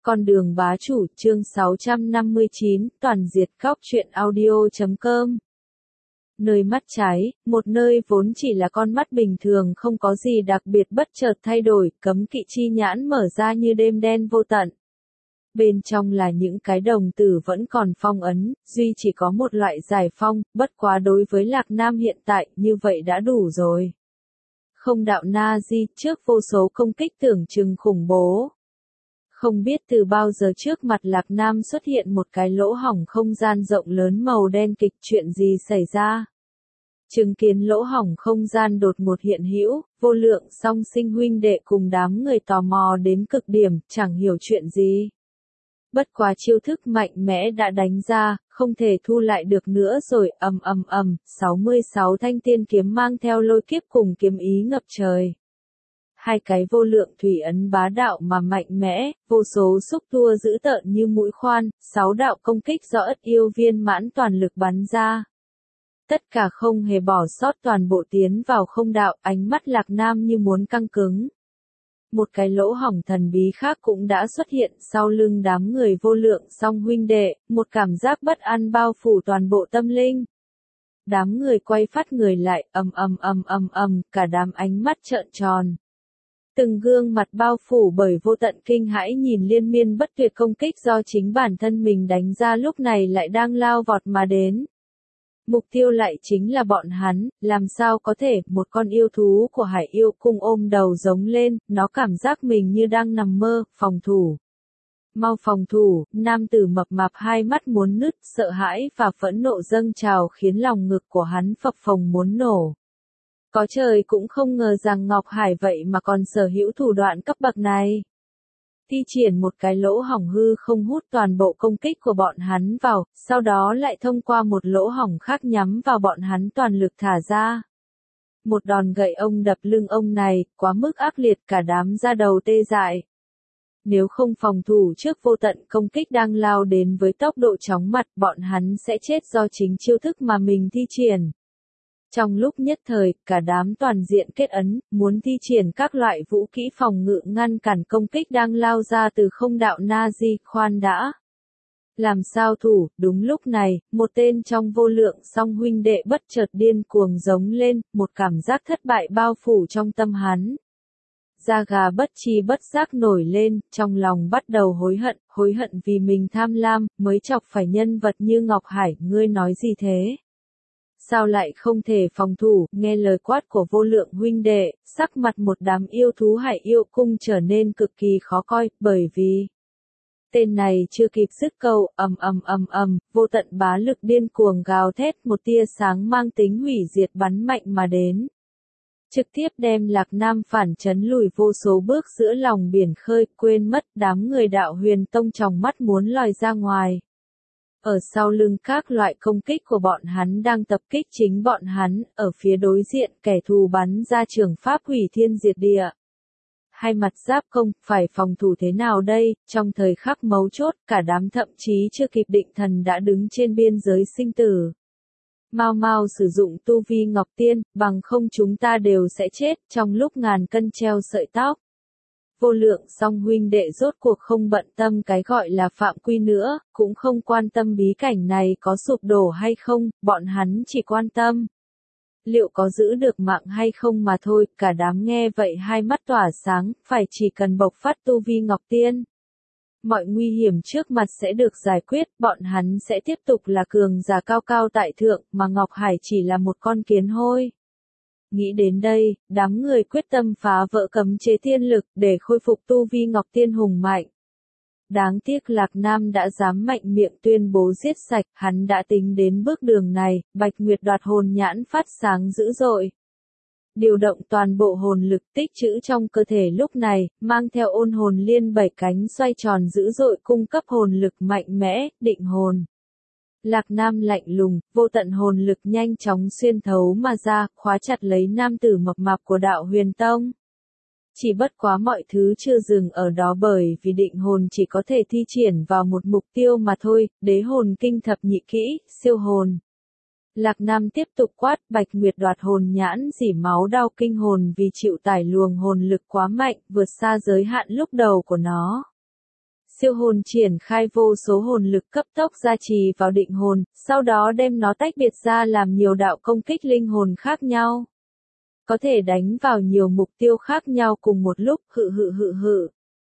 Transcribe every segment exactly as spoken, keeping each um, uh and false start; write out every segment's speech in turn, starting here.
Con đường bá chủ, chương sáu trăm năm mươi chín, toàn diệt góc truyện audio chấm com. Nơi mắt trái, một nơi vốn chỉ là con mắt bình thường không có gì đặc biệt bất chợt thay đổi, cấm kỵ chi nhãn mở ra như đêm đen vô tận. Bên trong là những cái đồng tử vẫn còn phong ấn, duy chỉ có một loại giải phong, bất quá đối với Lạc Nam hiện tại, như vậy đã đủ rồi. Không đạo na di, trước vô số công kích tưởng chừng khủng bố. Không biết từ bao giờ trước mặt Lạc Nam xuất hiện một cái lỗ hổng không gian rộng lớn màu đen kịch, chuyện gì xảy ra? Chứng kiến lỗ hổng không gian đột ngột hiện hữu, vô lượng song sinh huynh đệ cùng đám người tò mò đến cực điểm, chẳng hiểu chuyện gì. Bất quá chiêu thức mạnh mẽ đã đánh ra, không thể thu lại được nữa rồi, ầm ầm ầm, sáu mươi sáu thanh tiên kiếm mang theo lôi kiếp cùng kiếm ý ngập trời. Hai cái vô lượng thủy ấn bá đạo mà mạnh mẽ, vô số xúc tua dữ tợn như mũi khoan, sáu đạo công kích do ất yêu viên mãn toàn lực bắn ra. Tất cả không hề bỏ sót toàn bộ tiến vào không đạo, ánh mắt Lạc Nam như muốn căng cứng. Một cái lỗ hổng thần bí khác cũng đã xuất hiện sau lưng đám người vô lượng song huynh đệ, một cảm giác bất an bao phủ toàn bộ tâm linh. Đám người quay phát người lại, ầm ầm ầm ầm ầm, cả đám ánh mắt trợn tròn. Từng gương mặt bao phủ bởi vô tận kinh hãi nhìn liên miên bất tuyệt công kích do chính bản thân mình đánh ra lúc này lại đang lao vọt mà đến. Mục tiêu lại chính là bọn hắn, làm sao có thể, một con yêu thú của Hải Yêu Cung ôm đầu giống lên, nó cảm giác mình như đang nằm mơ, phòng thủ. Mau phòng thủ, nam tử mập mạp hai mắt muốn nứt, sợ hãi và phẫn nộ dâng trào khiến lòng ngực của hắn phập phồng muốn nổ. Có trời cũng không ngờ rằng Ngọc Hải vậy mà còn sở hữu thủ đoạn cấp bậc này. Thi triển một cái lỗ hổng hư không hút toàn bộ công kích của bọn hắn vào, sau đó lại thông qua một lỗ hổng khác nhắm vào bọn hắn toàn lực thả ra. Một đòn gậy ông đập lưng ông này, quá mức ác liệt cả đám da đầu tê dại. Nếu không phòng thủ trước vô tận công kích đang lao đến với tốc độ chóng mặt, bọn hắn sẽ chết do chính chiêu thức mà mình thi triển. Trong lúc nhất thời, cả đám toàn diện kết ấn, muốn thi triển các loại vũ kỹ phòng ngự ngăn cản công kích đang lao ra từ không đạo na di, khoan đã. Làm sao thủ, đúng lúc này, một tên trong vô lượng song huynh đệ bất chợt điên cuồng giống lên, một cảm giác thất bại bao phủ trong tâm hắn. Da gà bất chi bất giác nổi lên, trong lòng bắt đầu hối hận, hối hận vì mình tham lam, mới chọc phải nhân vật như Ngọc Hải, ngươi nói gì thế? Sao lại không thể phòng thủ, nghe lời quát của vô lượng huynh đệ, sắc mặt một đám yêu thú Hải Yêu Cung trở nên cực kỳ khó coi, bởi vì tên này chưa kịp dứt câu, ầm ầm ầm ầm, vô tận bá lực điên cuồng gào thét, một tia sáng mang tính hủy diệt bắn mạnh mà đến. Trực tiếp đem Lạc Nam phản chấn lùi vô số bước giữa lòng biển khơi, quên mất đám người đạo huyền tông tròng mắt muốn lòi ra ngoài. Ở sau lưng các loại công kích của bọn hắn đang tập kích chính bọn hắn, ở phía đối diện kẻ thù bắn ra trường pháp hủy thiên diệt địa. Hai mặt giáp công, phải phòng thủ thế nào đây, trong thời khắc mấu chốt, cả đám thậm chí chưa kịp định thần đã đứng trên biên giới sinh tử. Mau mau sử dụng tu vi Ngọc Tiên, bằng không chúng ta đều sẽ chết, trong lúc ngàn cân treo sợi tóc. Vô lượng song huynh đệ rốt cuộc không bận tâm cái gọi là phạm quy nữa, cũng không quan tâm bí cảnh này có sụp đổ hay không, bọn hắn chỉ quan tâm liệu có giữ được mạng hay không mà thôi, cả đám nghe vậy hai mắt tỏa sáng, phải chỉ cần bộc phát tu vi Ngọc Tiên. Mọi nguy hiểm trước mặt sẽ được giải quyết, bọn hắn sẽ tiếp tục là cường giả cao cao tại thượng, mà Ngọc Hải chỉ là một con kiến hôi. Nghĩ đến đây, đám người quyết tâm phá vỡ cấm chế thiên lực để khôi phục tu vi Ngọc Tiên hùng mạnh. Đáng tiếc Lạc Nam đã dám mạnh miệng tuyên bố giết sạch, hắn đã tính đến bước đường này, Bạch Nguyệt đoạt hồn nhãn phát sáng dữ dội. Điều động toàn bộ hồn lực tích trữ trong cơ thể lúc này, mang theo ôn hồn liên bảy cánh xoay tròn dữ dội cung cấp hồn lực mạnh mẽ, định hồn. Lạc Nam lạnh lùng, vô tận hồn lực nhanh chóng xuyên thấu mà ra, khóa chặt lấy nam tử mập mạp của đạo huyền tông. Chỉ bất quá mọi thứ chưa dừng ở đó bởi vì định hồn chỉ có thể thi triển vào một mục tiêu mà thôi, đế hồn kinh thập nhị kỹ, siêu hồn. Lạc Nam tiếp tục quát, Bạch Nguyệt đoạt hồn nhãn dỉ máu đau kinh hồn vì chịu tải luồng hồn lực quá mạnh, vượt xa giới hạn lúc đầu của nó. Siêu hồn triển khai vô số hồn lực cấp tốc gia trì vào định hồn, sau đó đem nó tách biệt ra làm nhiều đạo công kích linh hồn khác nhau. Có thể đánh vào nhiều mục tiêu khác nhau cùng một lúc, hự hự hự hự.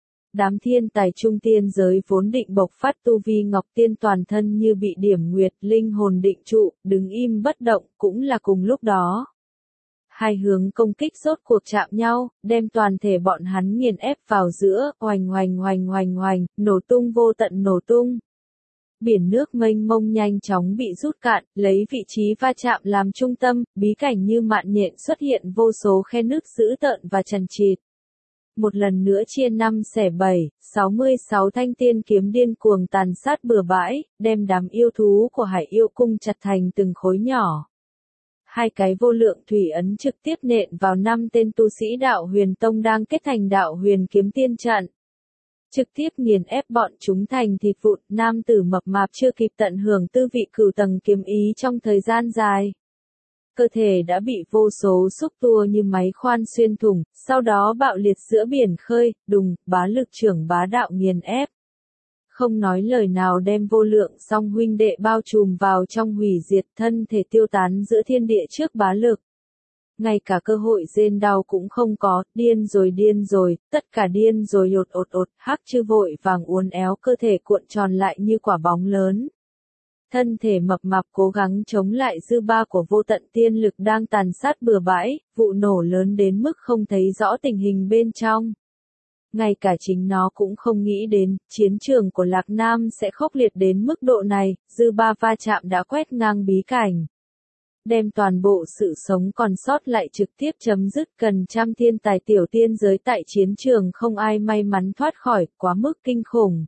Đám thiên tài trung tiên giới vốn định bộc phát tu vi Ngọc Tiên toàn thân như bị điểm nguyệt, linh hồn định trụ, đứng im bất động, cũng là cùng lúc đó. Hai hướng công kích rốt cuộc chạm nhau, đem toàn thể bọn hắn nghiền ép vào giữa, oành oành oành oành oành, nổ tung vô tận nổ tung. Biển nước mênh mông nhanh chóng bị rút cạn, lấy vị trí va chạm làm trung tâm, bí cảnh như mạn nhện xuất hiện vô số khe nước dữ tợn và chằng chịt. Một lần nữa chia năm xẻ bảy, sáu mươi sáu thanh tiên kiếm điên cuồng tàn sát bừa bãi, đem đám yêu thú của Hải Yêu Cung chặt thành từng khối nhỏ. Hai cái vô lượng thủy ấn trực tiếp nện vào năm tên tu sĩ đạo huyền tông đang kết thành đạo huyền kiếm tiên trận. Trực tiếp nghiền ép bọn chúng thành thịt vụn, nam tử mập mạp chưa kịp tận hưởng tư vị cửu tầng kiếm ý trong thời gian dài. Cơ thể đã bị vô số xúc tua như máy khoan xuyên thủng, sau đó bạo liệt giữa biển khơi, đùng, bá lực trưởng bá đạo nghiền ép. Không nói lời nào đem vô lượng song huynh đệ bao trùm vào trong hủy diệt, thân thể tiêu tán giữa thiên địa trước bá lực. Ngay cả cơ hội rên đau cũng không có, điên rồi điên rồi, tất cả điên rồi ột ột ột, hắc chư vội vàng uốn éo cơ thể cuộn tròn lại như quả bóng lớn. Thân thể mập mạp cố gắng chống lại dư ba của vô tận tiên lực đang tàn sát bừa bãi, vụ nổ lớn đến mức không thấy rõ tình hình bên trong. Ngay cả chính nó cũng không nghĩ đến, chiến trường của Lạc Nam sẽ khốc liệt đến mức độ này, dư ba va chạm đã quét ngang bí cảnh. Đem toàn bộ sự sống còn sót lại trực tiếp chấm dứt, gần trăm thiên tài tiểu tiên giới tại chiến trường không ai may mắn thoát khỏi, quá mức kinh khủng.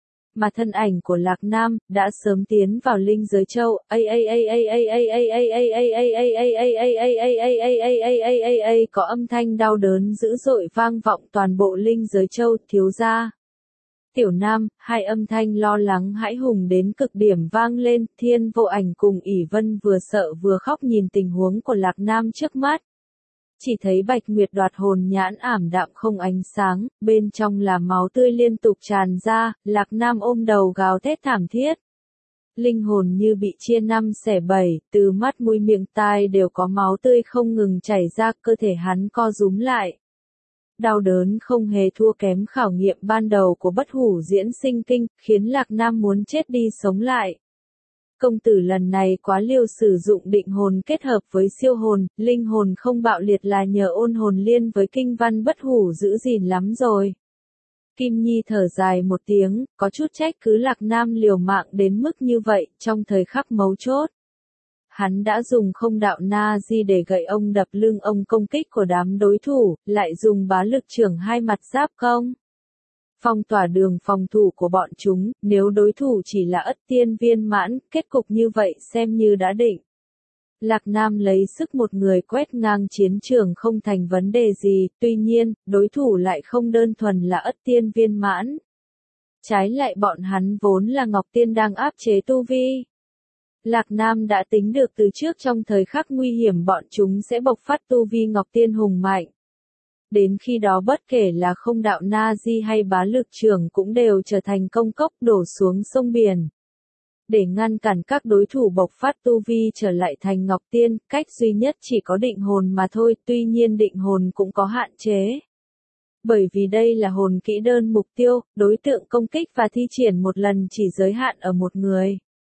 Mà thân ảnh của Lạc Nam đã sớm tiến vào linh giới châu, a a a a a a a a a a a a có âm thanh đau đớn dữ dội vang vọng toàn bộ linh giới châu, thiếu gia. Tiểu Nam, hai âm thanh lo lắng hãi hùng đến cực điểm vang lên, Thiên Vô Ảnh cùng ỷ Vân vừa sợ vừa khóc nhìn tình huống của Lạc Nam trước mắt. Chỉ thấy Bạch Nguyệt đoạt hồn nhãn ảm đạm không ánh sáng, bên trong là máu tươi liên tục tràn ra, Lạc Nam ôm đầu gào thét thảm thiết. Linh hồn như bị chia năm xẻ bảy, từ mắt mũi miệng tai đều có máu tươi không ngừng chảy ra, cơ thể hắn co rúm lại. Đau đớn không hề thua kém khảo nghiệm ban đầu của bất hủ diễn sinh kinh, khiến Lạc Nam muốn chết đi sống lại. Công tử lần này quá liều, sử dụng định hồn kết hợp với siêu hồn, linh hồn không bạo liệt là nhờ ôn hồn liên với kinh văn bất hủ giữ gìn lắm rồi. Kim Nhi thở dài một tiếng, có chút trách cứ Lạc Nam liều mạng đến mức như vậy, trong thời khắc mấu chốt. Hắn đã dùng không đạo na di để gậy ông đập lưng ông công kích của đám đối thủ, lại dùng bá lực trưởng hai mặt giáp công. Phong tỏa đường phòng thủ của bọn chúng, nếu đối thủ chỉ là ất tiên viên mãn, kết cục như vậy xem như đã định. Lạc Nam lấy sức một người quét ngang chiến trường không thành vấn đề gì, tuy nhiên, đối thủ lại không đơn thuần là ất tiên viên mãn. Trái lại bọn hắn vốn là Ngọc Tiên đang áp chế tu vi. Lạc Nam đã tính được từ trước trong thời khắc nguy hiểm bọn chúng sẽ bộc phát tu vi Ngọc Tiên hùng mạnh. Đến khi đó bất kể là không đạo na di hay bá lực trưởng cũng đều trở thành công cốc đổ xuống sông biển. Để ngăn cản các đối thủ bộc phát tu vi trở lại thành Ngọc Tiên, cách duy nhất chỉ có định hồn mà thôi, tuy nhiên định hồn cũng có hạn chế. Bởi vì đây là hồn kỹ đơn mục tiêu, đối tượng công kích và thi triển một lần chỉ giới hạn ở một người.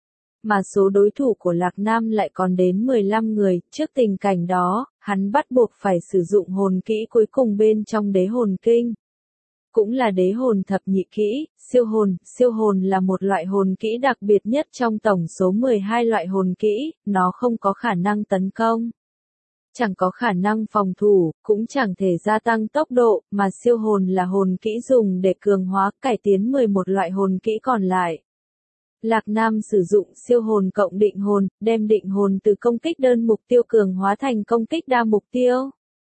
Mà số đối thủ của Lạc Nam lại còn đến mười lăm người, trước tình cảnh đó, hắn bắt buộc phải sử dụng hồn kỹ cuối cùng bên trong đế hồn kinh. Cũng là đế hồn thập nhị kỹ, siêu hồn, siêu hồn là một loại hồn kỹ đặc biệt nhất trong tổng số mười hai loại hồn kỹ, nó không có khả năng tấn công. Chẳng có khả năng phòng thủ, cũng chẳng thể gia tăng tốc độ, mà siêu hồn là hồn kỹ dùng để cường hóa, cải tiến mười một loại hồn kỹ còn lại. Lạc Nam sử dụng siêu hồn cộng định hồn, đem định hồn từ công kích đơn mục tiêu cường hóa thành công kích đa mục tiêu.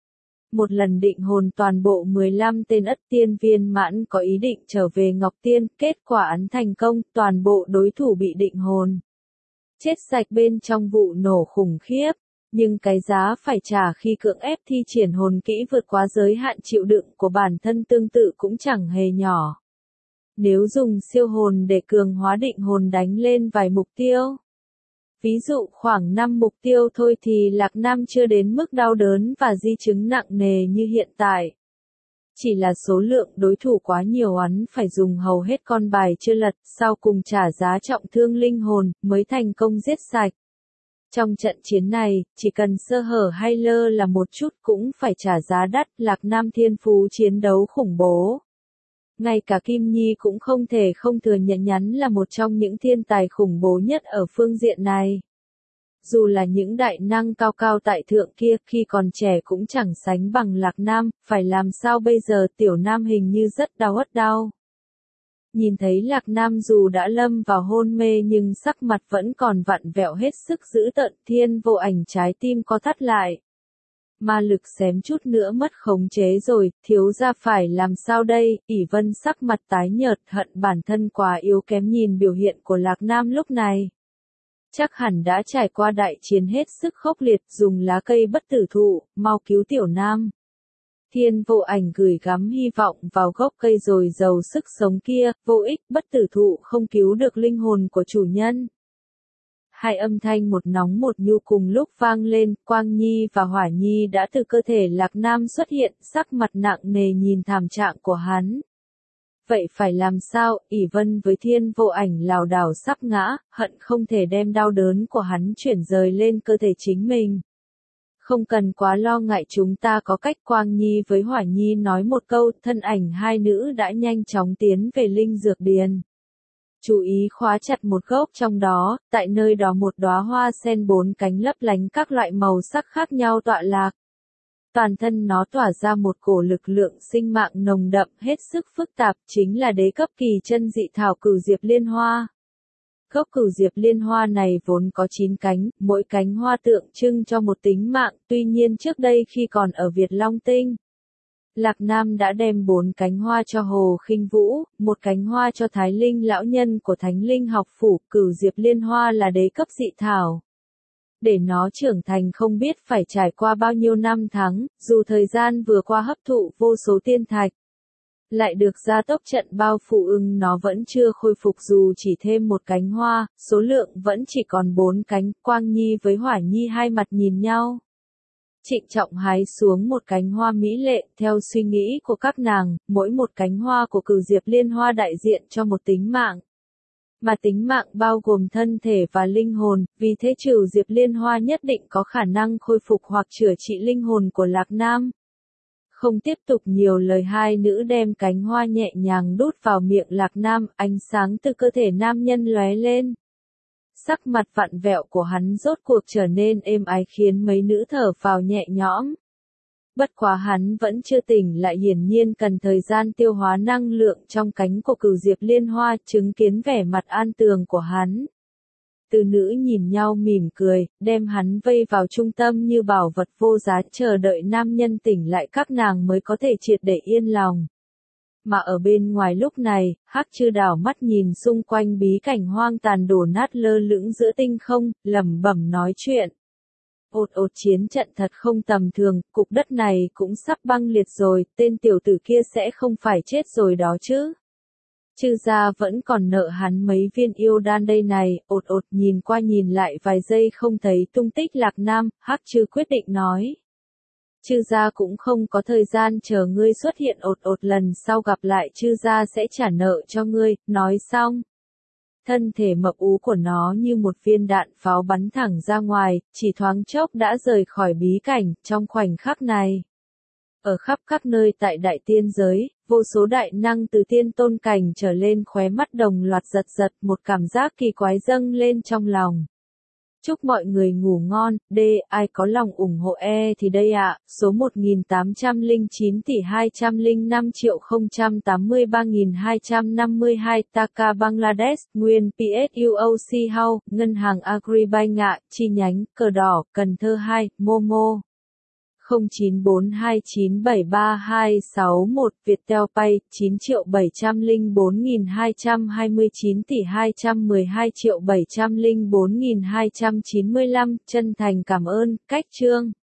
Một lần định hồn toàn bộ mười lăm tên ất tiên viên mãn có ý định trở về Ngọc Tiên, kết quả ấn thành công, toàn bộ đối thủ bị định hồn chết sạch bên trong vụ nổ khủng khiếp. Nhưng cái giá phải trả khi cưỡng ép thi triển hồn kỹ vượt quá giới hạn chịu đựng của bản thân tương tự cũng chẳng hề nhỏ. Nếu dùng siêu hồn để cường hóa định hồn đánh lên vài mục tiêu, ví dụ khoảng năm mục tiêu thôi thì Lạc Nam chưa đến mức đau đớn và di chứng nặng nề như hiện tại. Chỉ là số lượng đối thủ quá nhiều, hắn phải dùng hầu hết con bài chưa lật, sau cùng trả giá trọng thương linh hồn, mới thành công giết sạch. Trong trận chiến này, chỉ cần sơ hở hay lơ là một chút cũng phải trả giá đắt. Lạc Nam thiên phú chiến đấu khủng bố. Ngay cả Kim Nhi cũng không thể không thừa nhận hắn là một trong những thiên tài khủng bố nhất ở phương diện này. Dù là những đại năng cao cao tại thượng kia khi còn trẻ cũng chẳng sánh bằng Lạc Nam, phải làm sao bây giờ? Tiểu Nam hình như rất đau ất đau. Nhìn thấy Lạc Nam dù đã lâm vào hôn mê nhưng sắc mặt vẫn còn vặn vẹo hết sức dữ tợn, Thiên Vô Ảnh trái tim co thắt lại. Ma lực xém chút nữa mất khống chế rồi, thiếu gia phải làm sao đây? ỷ Vân sắc mặt tái nhợt, hận bản thân quá yếu kém, nhìn biểu hiện của Lạc Nam lúc này. Chắc hẳn đã trải qua đại chiến hết sức khốc liệt, dùng lá cây bất tử thụ, mau cứu Tiểu Nam. Thiên Vô Ảnh gửi gắm hy vọng vào gốc cây rồi giàu sức sống kia, vô ích, bất tử thụ không cứu được linh hồn của chủ nhân. Hai âm thanh một nóng một nhu cùng lúc vang lên, Quang Nhi và Hỏa Nhi đã từ cơ thể Lạc Nam xuất hiện, sắc mặt nặng nề nhìn thảm trạng của hắn. Vậy phải làm sao? ỷ Vân với Thiên Vô Ảnh lảo đảo sắp ngã, hận không thể đem đau đớn của hắn chuyển rời lên cơ thể chính mình. Không cần quá lo ngại, chúng ta có cách. Quang Nhi với Hỏa Nhi nói một câu, thân ảnh hai nữ đã nhanh chóng tiến về linh dược điền. Chú ý khóa chặt một gốc trong đó, tại nơi đó một đóa hoa sen bốn cánh lấp lánh các loại màu sắc khác nhau tọa lạc. Toàn thân nó tỏa ra một cổ lực lượng sinh mạng nồng đậm hết sức phức tạp, chính là đế cấp kỳ chân dị thảo Cửu Diệp Liên Hoa. Gốc Cửu Diệp Liên Hoa này vốn có chín cánh, mỗi cánh hoa tượng trưng cho một tính mạng, tuy nhiên trước đây khi còn ở Việt Long Tinh, Lạc Nam đã đem bốn cánh hoa cho Hồ Khinh Vũ, một cánh hoa cho Thái Linh lão nhân của Thánh Linh học phủ. Cửu Diệp Liên Hoa là đế cấp dị thảo. Để nó trưởng thành không biết phải trải qua bao nhiêu năm tháng, dù thời gian vừa qua hấp thụ vô số tiên thạch, lại được gia tốc trận bao phủ, ưng nó vẫn chưa khôi phục, dù chỉ thêm một cánh hoa, số lượng vẫn chỉ còn bốn cánh. Quang Nhi với Hỏa Nhi hai mặt nhìn nhau, trịnh trọng hái xuống một cánh hoa mỹ lệ. Theo suy nghĩ của các nàng, mỗi một cánh hoa của Cửu Diệp Liên Hoa đại diện cho một tính mạng. Mà tính mạng bao gồm thân thể và linh hồn, vì thế Cửu Diệp Liên Hoa nhất định có khả năng khôi phục hoặc chữa trị linh hồn của Lạc Nam. Không tiếp tục nhiều lời, hai nữ đem cánh hoa nhẹ nhàng đút vào miệng Lạc Nam, ánh sáng từ cơ thể nam nhân lóe lên. Sắc mặt vặn vẹo của hắn rốt cuộc trở nên êm ái khiến mấy nữ thở phào nhẹ nhõm. Bất quá hắn vẫn chưa tỉnh lại, hiển nhiên cần thời gian tiêu hóa năng lượng trong cánh của Cửu Diệp Liên Hoa. Chứng kiến vẻ mặt an tường của hắn, từ nữ nhìn nhau mỉm cười, đem hắn vây vào trung tâm như bảo vật vô giá, chờ đợi nam nhân tỉnh lại các nàng mới có thể triệt để yên lòng. Mà ở bên ngoài lúc này, Hắc Chư đảo mắt nhìn xung quanh bí cảnh hoang tàn đổ nát lơ lửng giữa tinh không, lẩm bẩm nói chuyện. Ột ột, chiến trận thật không tầm thường, cục đất này cũng sắp băng liệt rồi, tên tiểu tử kia sẽ không phải chết rồi đó chứ. Chư gia vẫn còn nợ hắn mấy viên yêu đan đây này. Ột ột, nhìn qua nhìn lại vài giây không thấy tung tích Lạc Nam, Hắc Chư quyết định nói. Chư gia cũng không có thời gian chờ ngươi xuất hiện. Ột ột, lần sau gặp lại chư gia sẽ trả nợ cho ngươi. Nói xong, thân thể mập ú của nó như một viên đạn pháo bắn thẳng ra ngoài, chỉ thoáng chốc đã rời khỏi bí cảnh. Trong khoảnh khắc này, ở khắp các nơi tại đại tiên giới, vô số đại năng từ tiên tôn cảnh trở lên khóe mắt đồng loạt giật giật, một cảm giác kỳ quái dâng lên trong lòng. Chúc mọi người ngủ ngon. D. Ai có lòng ủng hộ E thì đây ạ. Số một nghìn tám trăm lẻ chín tỷ hai trăm lẻ năm triệu không trăm tám mươi ba nghìn hai trăm năm mươi hai. Taka Bangladesh. Nguyên pê ét u o xê House. Ngân hàng Agribank ạ. Chi nhánh Cờ Đỏ, Cần Thơ hai. Momo không chín bốn hai chín bảy ba hai sáu một. Viettel Pay chín triệu bảy trăm lẻ bốn nghìn hai trăm hai mươi chín tỷ hai trăm mười hai triệu bảy trăm lẻ bốn nghìn hai trăm chín mươi lăm. Chân thành cảm ơn. Cách chương